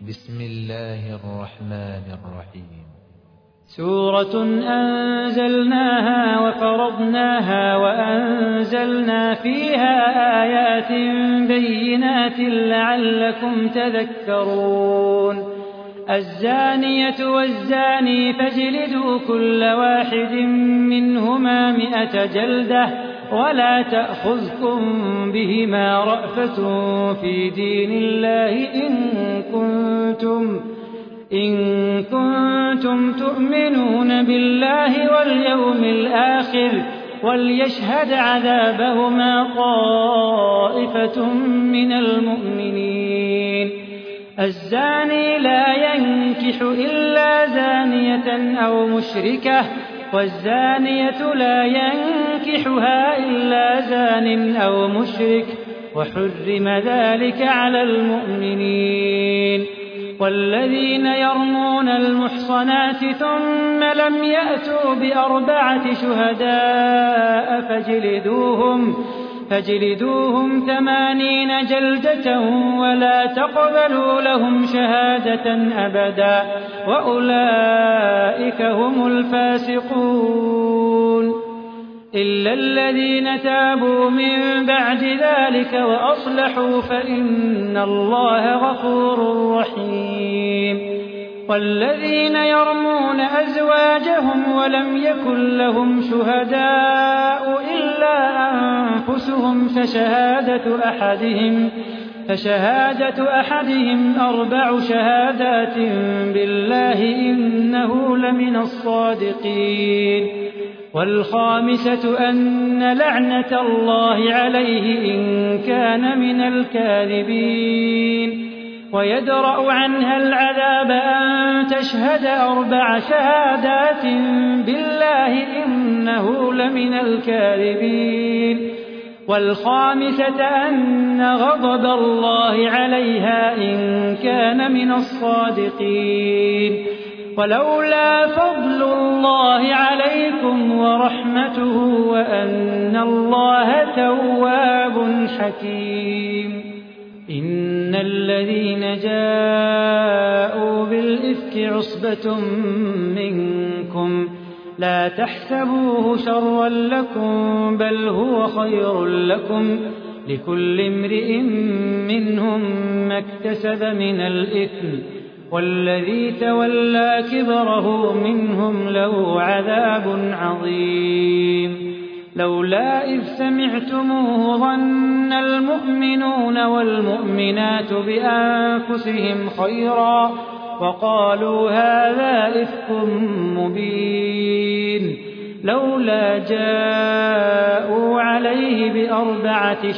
بسم الله الرحمن الرحيم. سورة أنزلناها وفرضناها وأنزلنا فيها آيات بينات لعلكم تذكرون. الزانية والزاني فاجلدوا كل واحد منهما 100 جلدة ولا تأخذكم بهما رأفة في دين الله إن كنتم تؤمنون بالله واليوم الآخر وليشهد عذابهما طائفة من المؤمنين. الزاني لا ينكح إلا زانية أو مشركة والزانية لا ينكحها إلا زان أو مشرك وحرم ذلك على المؤمنين. والذين يرمون المحصنات ثم لم يأتوا ب4 شهداء فاجلدوهم 80 جلدة ولا تقبلوا لهم شهادة أبدا وأولئك هم الفاسقون. إلا الذين تابوا من بعد ذلك وأصلحوا فإن الله غفور رحيم. والذين يرمون أزواجهم ولم يكن لهم شهداء إلا أنفسهم فشهادة أحدهم 4 شهادات بالله إنه لمن الصادقين. والخامسة أن لعنة الله عليه إن كان من الكاذبين. ويدرأ عنها العذاب أن تشهد 4 شهادات بالله إنه لمن الكاذبين. والخامسة أن غضب الله عليها إن كان من الصادقين. ولولا فضل الله عليكم ورحمته وأن الله تواب حكيم. إن الذين جاءوا بالإفك عصبة منكم لا تحسبوه شرا لكم بل هو خير لكم لكل امرئ منهم ما اكتسب من الإثم والذي تولى كبره منهم له عذاب عظيم. لولا إذ سمعتموه ظن المؤمنون والمؤمنات بأنفسهم خيرا وقالوا هذا إفك مبين. لولا جاءوا عليه ب4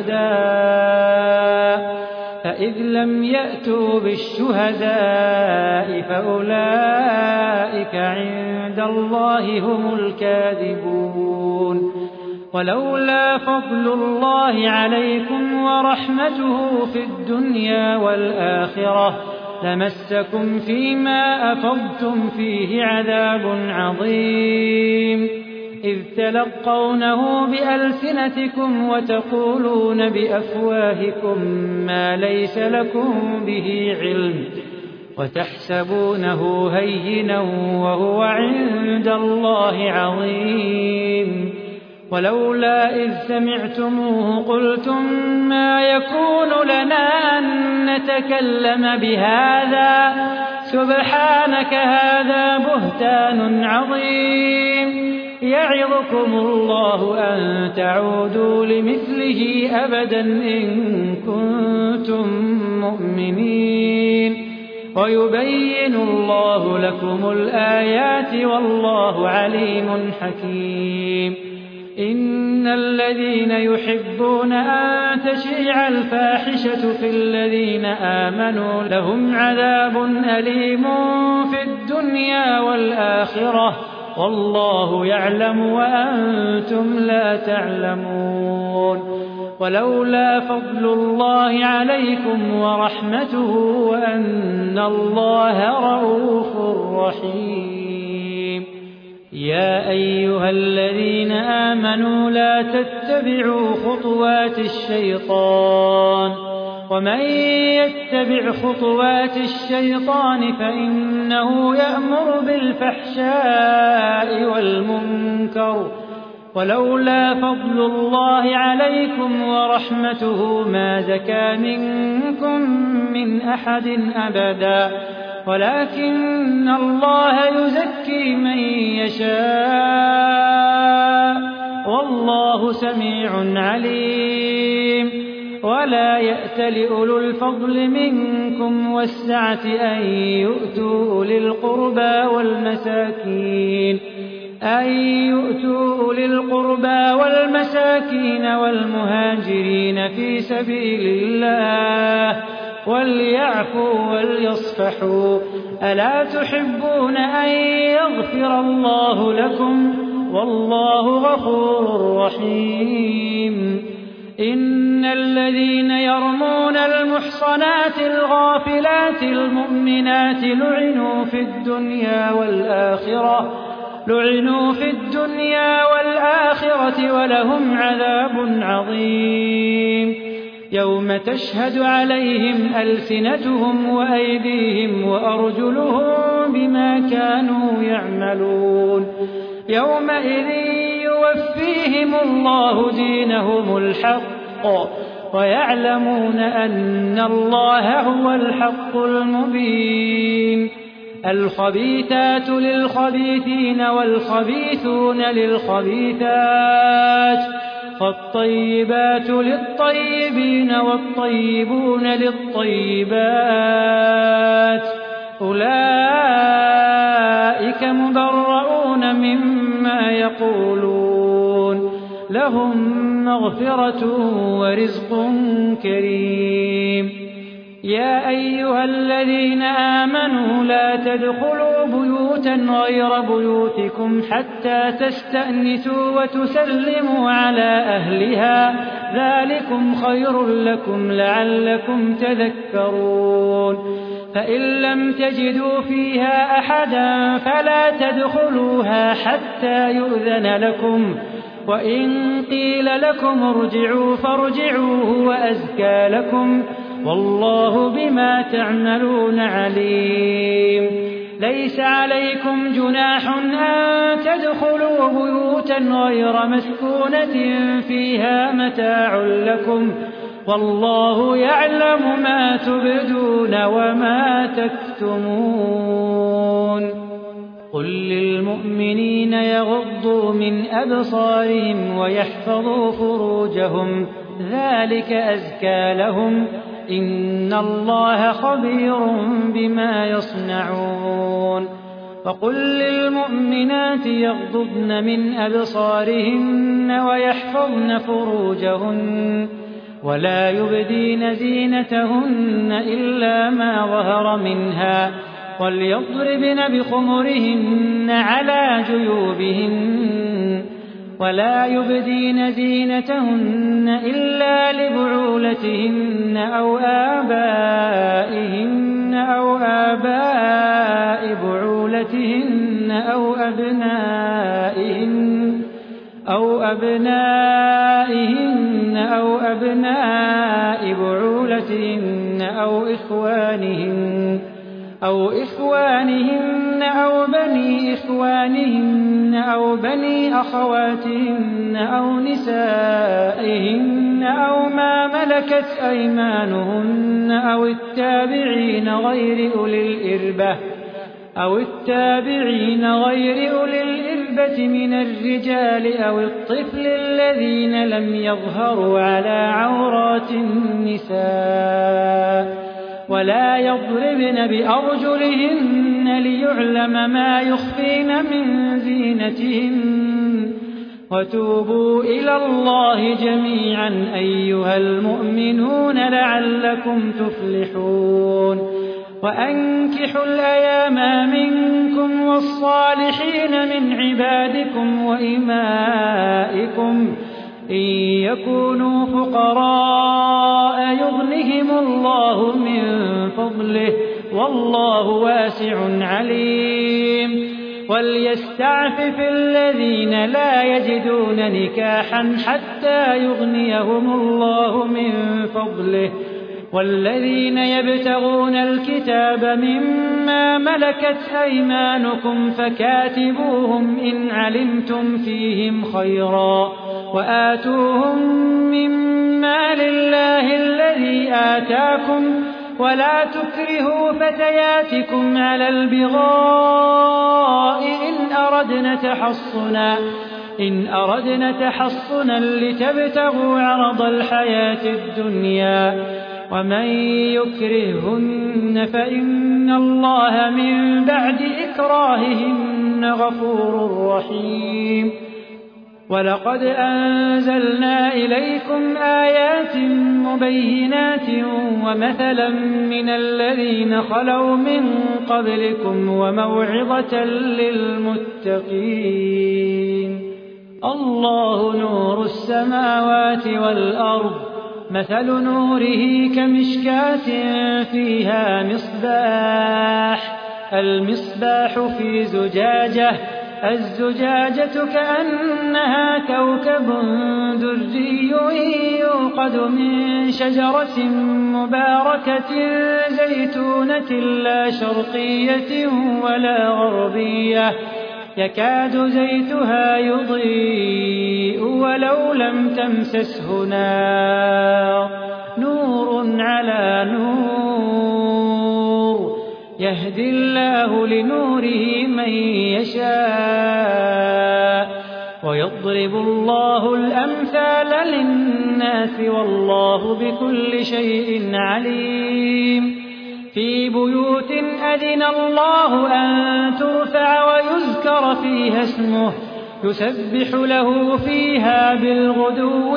شهداء فإذ لم يأتوا بالشهداء فأولئك عند الله هم الكاذبون. ولولا فضل الله عليكم ورحمته في الدنيا والآخرة لمسكم فيما أفضتم فيه عذاب عظيم. إذ تلقونه بألسنتكم وتقولون بأفواهكم ما ليس لكم به علم وتحسبونه هينا وهو عند الله عظيم. ولولا إذ سمعتموه قلتم ما يكون لنا أن نتكلم بهذا سبحانك هذا بهتان عظيم. يعظكم الله أن تعودوا لمثله أبدا إن كنتم مؤمنين. ويبين الله لكم الآيات والله عليم حكيم. إن الذين يحبون أن تشيع الفاحشة في الذين آمنوا لهم عذاب أليم في الدنيا والآخرة والله يعلم وأنتم لا تعلمون. ولولا فضل الله عليكم ورحمته وأن الله رءوف رحيم. يا أيها الذين آمنوا لا تتبعوا خطوات الشيطان ومن يتبع خطوات الشيطان فإنه يأمر بالفحشاء والمنكر ولولا فضل الله عليكم ورحمته ما زكى منكم من أحد أبدا ولكن الله يزكي من يشاء والله سميع عليم ولا يأتل أولو الفضل منكم والسعة أن يؤتوا أولي القربى والمساكين والمهاجرين في سبيل الله وليعفوا وليصفحوا ألا تحبون أن يغفر الله لكم والله غفور رحيم إن الذين يرمون المحصنات الغافلات المؤمنات لعنوا في الدنيا والآخرة ولهم عذاب عظيم يوم تشهد عليهم ألسنتهم وأيديهم وأرجلهم بما كانوا يعملون يومئذ يوفيهم الله دينهم الحق ويعلمون أن الله هو الحق المبين الخبيثات للخبيثين والخبيثون للخبيثات والطيبات للطيبين والطيبون للطيبات أولئك مبرؤون مما يقولون لهم مغفرة ورزق كريم يا أيها الذين آمنوا لا تدخلوا بيوتا غير بيوتكم حتى تستأنسوا وتسلموا على أهلها ذلكم خير لكم لعلكم تذكرون فإن لم تجدوا فيها أحدا فلا تدخلوها حتى يؤذن لكم وإن قيل لكم ارجعوا فارجعوا هو أزكى لكم والله بما تعملون عليم ليس عليكم جناح أن تدخلوا بيوتا غير مسكونة فيها متاع لكم والله يعلم ما تبدون وما تكتمون قل للمؤمنين يغضوا من أبصارهم ويحفظوا فروجهم ذلك أزكى لهم إن الله خبير بما يصنعون وقل للمؤمنات يغضضن من أبصارهن ويحفظن فروجهن ولا يبدين زينتهن إلا ما ظهر منها وليضربن بخمرهن على جيوبهن ولا يبدين زينتهن إلا لبعولتهن أو آباء بعولتهن أو أبنائهن أو أبناء بعولتهن أو إخوانهن أو بني إخوانهن أو بني أخواتهن أو نسائهن أو ما ملكت أيمانهن أو التابعين غير أولي الإربة من الرجال أو الطفل الذين لم يظهروا على عورات النساء ولا يضربن بأرجلهن ليعلم ما يخفين من زينتهن وتوبوا إلى الله جميعا أيها المؤمنون لعلكم تفلحون وأنكحوا الأيام منكم والصالحين من عبادكم وإمائكم إن يكونوا فقراء يغنهم الله من فضله والله واسع عليم وليستعفف الذين لا يجدون نكاحا حتى يغنيهم الله من فضله والذين يبتغون الكتاب مما ملكت أيمانكم فكاتبوهم إن علمتم فيهم خيرا وآتوهم مما لله الذي آتاكم ولا تكرهوا فتياتكم على البغاء إن أردنا تحصنا لتبتغوا عرض الحياة الدنيا ومن يكرههن فإن الله من بعد إكراههن غفور رحيم ولقد أنزلنا إليكم آيات مبينات ومثلا من الذين خلوا من قبلكم وموعظة للمتقين الله نور السماوات والأرض مثل نوره كمشكاة فيها المصباح في زجاجة الزجاجة كأنها كوكب دري يوقد من شجرة مباركة زيتونة لا شرقية ولا غربية يكاد زيتها يضيء ولو لم تمسسه نار نور على نور يهدي الله لنوره من يشاء ويضرب الله الأمثال للناس والله بكل شيء عليم في بيوت أذن الله أن ترفع ويذكر فيها اسمه يسبح له فيها بالغدو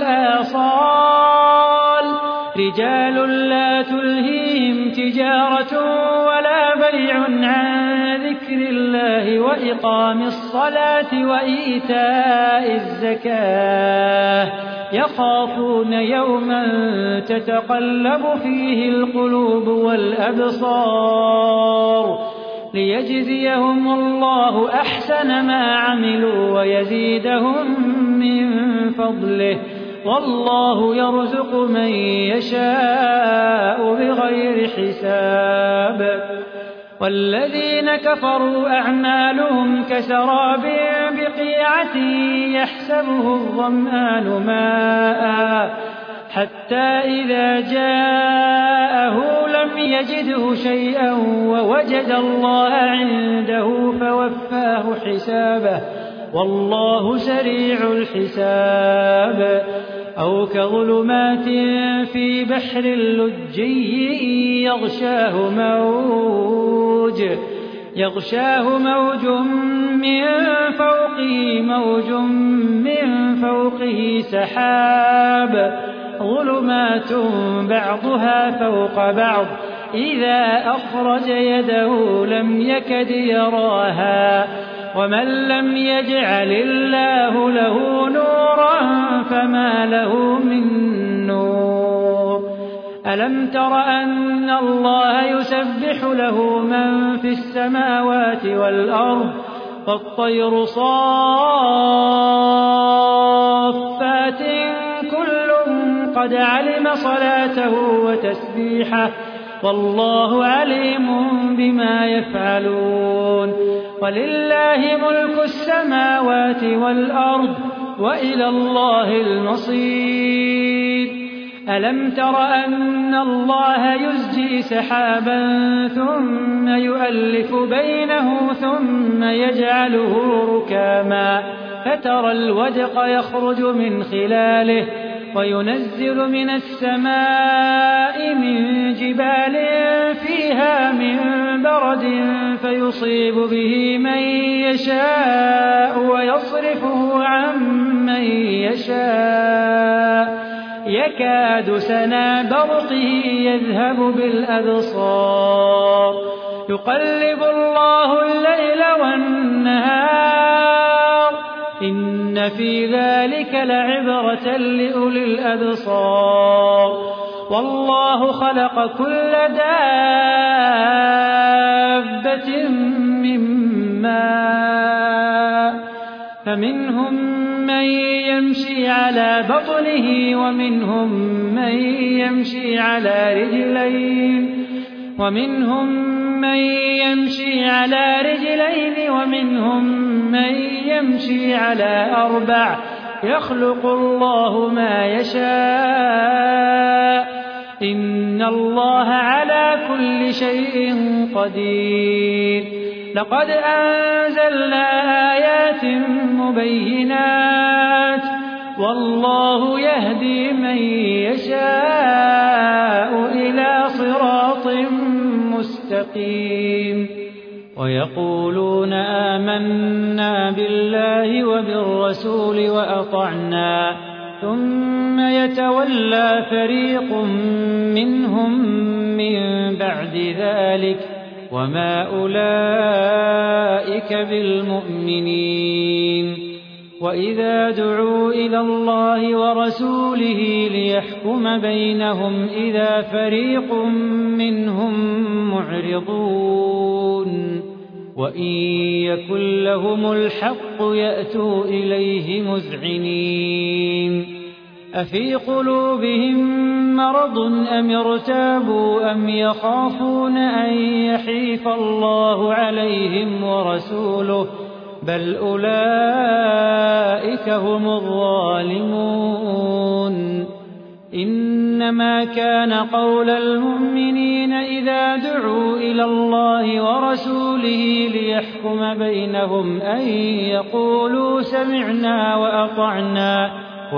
والآصال رجال لا تلهيهم تجارة ولا بيع عن ذكر الله وإقام الصلاة وإيتاء الزكاة يخافون يوما تتقلب فيه القلوب والأبصار ليجزيهم الله أحسن ما عملوا ويزيدهم من فضله والله يرزق من يشاء بغير حساب والذين كفروا أعمالهم كسراب بقيعة يحسبه الظمآن ماء حتى إذا جاءه لم يجده شيئا ووجد الله عنده فوفاه حسابه والله سريع الحساب أو كظلمات في بحر اللجي يغشاه موج من فوقه سحاب ظلمات بعضها فوق بعض إذا أخرج يده لم يكد يراها ومن لم يجعل الله له نورا فما له من نور ألم تر أن الله يسبح له من في السماوات والأرض والطير صافات كل قد علم صلاته وتسبيحه والله عليم بما يفعلون ولله ملك السماوات والأرض وإلى الله المصير ألم تر أن الله يزجي سحابا ثم يؤلف بينه ثم يجعله ركاما فترى الودق يخرج من خلاله وينزل من السماء من جبال فيها من برد فيصيب به من يشاء ويصرفه عن من يشاء يكاد سنا برقه يذهب بالأبصار يقلب الله الليل والنهار إن في ذلك لعبرة لأولي الأبصار والله خلق كل دابة من ماء فمنهم من يمشي على بطنه ومنهم من يمشي على رجلين ومنهم من يمشي على 4 يخلق الله ما يشاء إن الله على كل شيء قدير لقد أنزلنا آيات مبينات والله يهدي من يشاء إلى صراط مستقيم ويقولون آمنا بالله وبالرسول وأطعنا ثم يتولى فريق منهم من بعد ذلك وما أولئك بالمؤمنين وإذا دعوا إلى الله ورسوله ليحكم بينهم إذا فريق منهم معرضون وإن يكن لهم الحق يأتوا إليه مذعنين أفي قلوبهم مرض أم ارتابوا أم يخافون أن يحيف الله عليهم ورسوله بل أولئك هم الظالمون إنما كان قول المؤمنين إذا دعوا إلى الله ورسوله ليحكم بينهم أن يقولوا سمعنا وأطعنا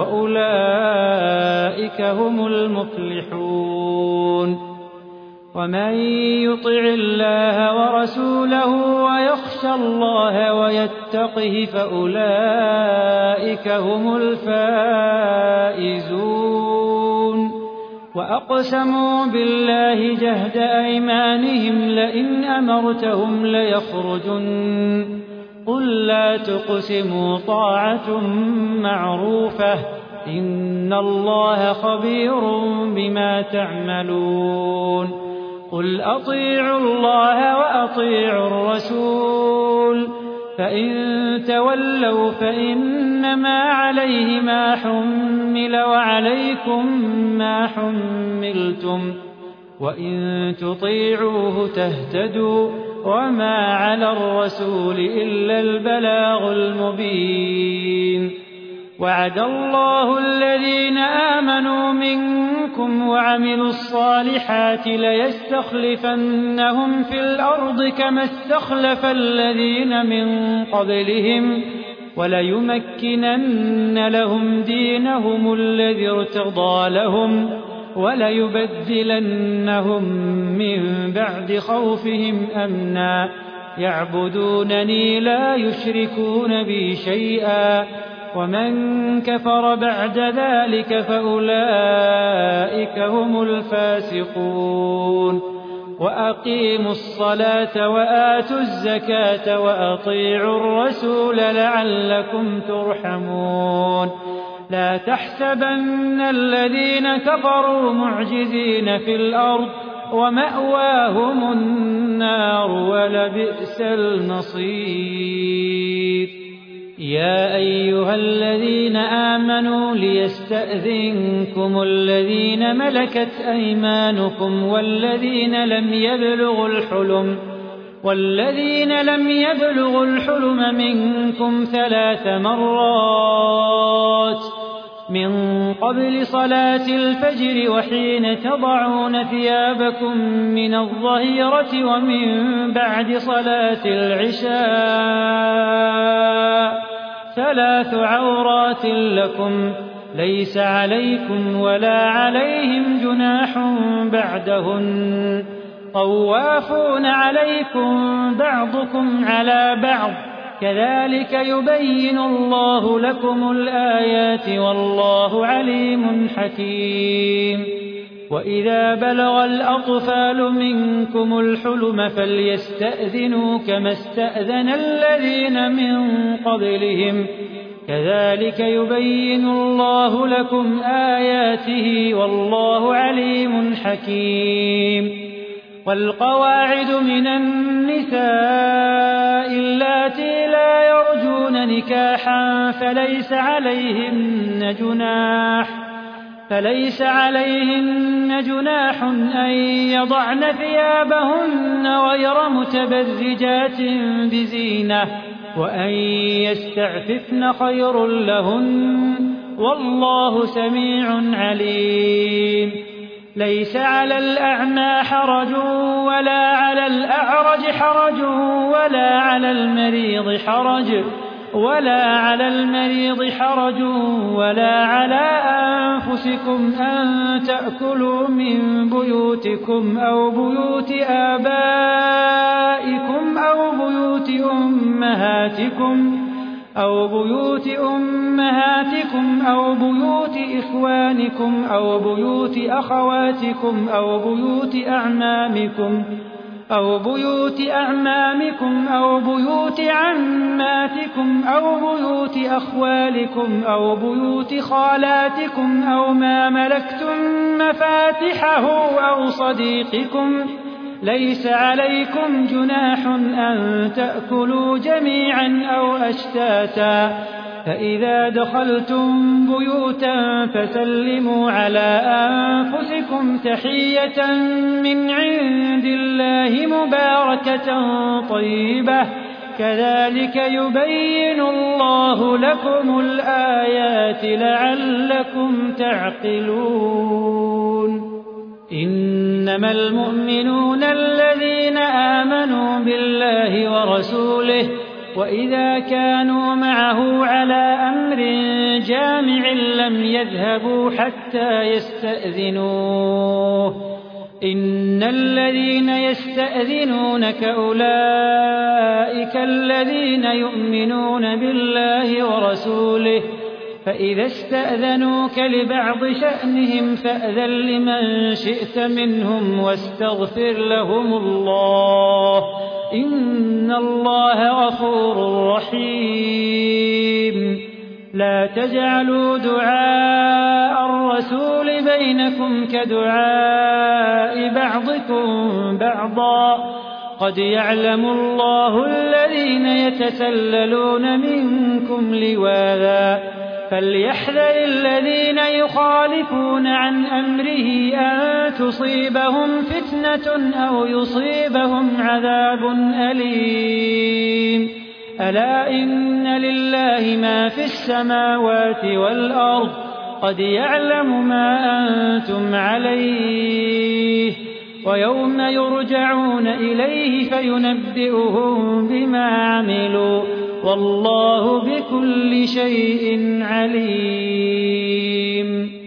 وأولئك هم المفلحون ومن يطع الله ورسوله ويخشى الله ويتقه فأولئك هم الفائزون وأقسموا بالله جهد أيمانهم لئن أمرتهم ليخرجن قل لا تقسموا طاعة معروفة إن الله خبير بما تعملون قل أطيعوا الله وأطيعوا الرسول فإن تولوا فإنما عليه ما حمل وعليكم ما حملتم وإن تطيعوه تهتدوا وما على الرسول إلا البلاغ المبين وعد الله الذين آمنوا منكم وعملوا الصالحات ليستخلفنهم في الأرض كما استخلف الذين من قبلهم وليمكنن لهم دينهم الذي ارتضى لهم وليبدلنهم من بعد خوفهم أمنا يعبدونني لا يشركون بي شيئا ومن كفر بعد ذلك فأولئك هم الفاسقون وأقيموا الصلاة وآتوا الزكاة وأطيعوا الرسول لعلكم ترحمون لا تحسبن الذين كفروا معجزين في الأرض ومأواهم النار ولبئس المصير يا أيها الذين آمنوا ليستأذنكم الذين ملكت أيمانكم والذين لم يبلغوا الحلم منكم 3 مرات من قبل صلاة الفجر وحين تضعون ثيابكم من الظهيرة ومن بعد صلاة العشاء 3 عورات لكم ليس عليكم ولا عليهم جناح بعدهن طوافون عليكم بعضكم على بعض كذلك يبين الله لكم الآيات والله عليم حكيم وإذا بلغ الأطفال منكم الحلم فليستأذنوا كما استأذن الذين من قبلهم كذلك يبين الله لكم آياته والله عليم حكيم والقواعد من النساء اللاتي لا يرجون نكاحا فليس عليهن جناح أن يضعن ثيابهن غير متبرجات بزينة وأن يستعففن خير لهن والله سميع عليم. ليس على الأعمى حرج ولا على الأعرج حرج ولا على المريض حرج ولا على أنفسكم أن تأكلوا من بيوتكم أو بيوت آبائكم أو بيوت أمهاتكم أو بيوت إخوانكم أو بيوت أخواتكم أو بيوت أعمامكم أو بيوت عماتكم أو بيوت أخوالكم أو بيوت خالاتكم أو ما ملكتم مفاتحه أو صديقكم. ليس عليكم جناح أن تأكلوا جميعا أو أشتاتا فإذا دخلتم بيوتا فسلموا على أنفسكم تحية من عند الله مباركة طيبة كذلك يبين الله لكم الآيات لعلكم تعقلون. إنما المؤمنون الذين آمنوا بالله ورسوله وإذا كانوا معه على أمر جامع لم يذهبوا حتى يستأذنوه. إن الذين يستأذنونك أولئك الذين يؤمنون بالله ورسوله فإذا استأذنوك لبعض شأنهم فأذن لمن شئت منهم واستغفر لهم الله إن الله غفور رحيم. لا تجعلوا دعاء الرسول بينكم كدعاء بعضكم بعضا قد يعلم الله الذين يتسللون منكم لواذا فليحذر الذين يخالفون عن أمره أن تصيبهم فتنة أو يصيبهم عذاب أليم. ألا إن لله ما في السماوات والأرض قد يعلم ما أنتم عليه ويوم يرجعون إليه فينبئهم بما عملوا والله بكل شيء عليم.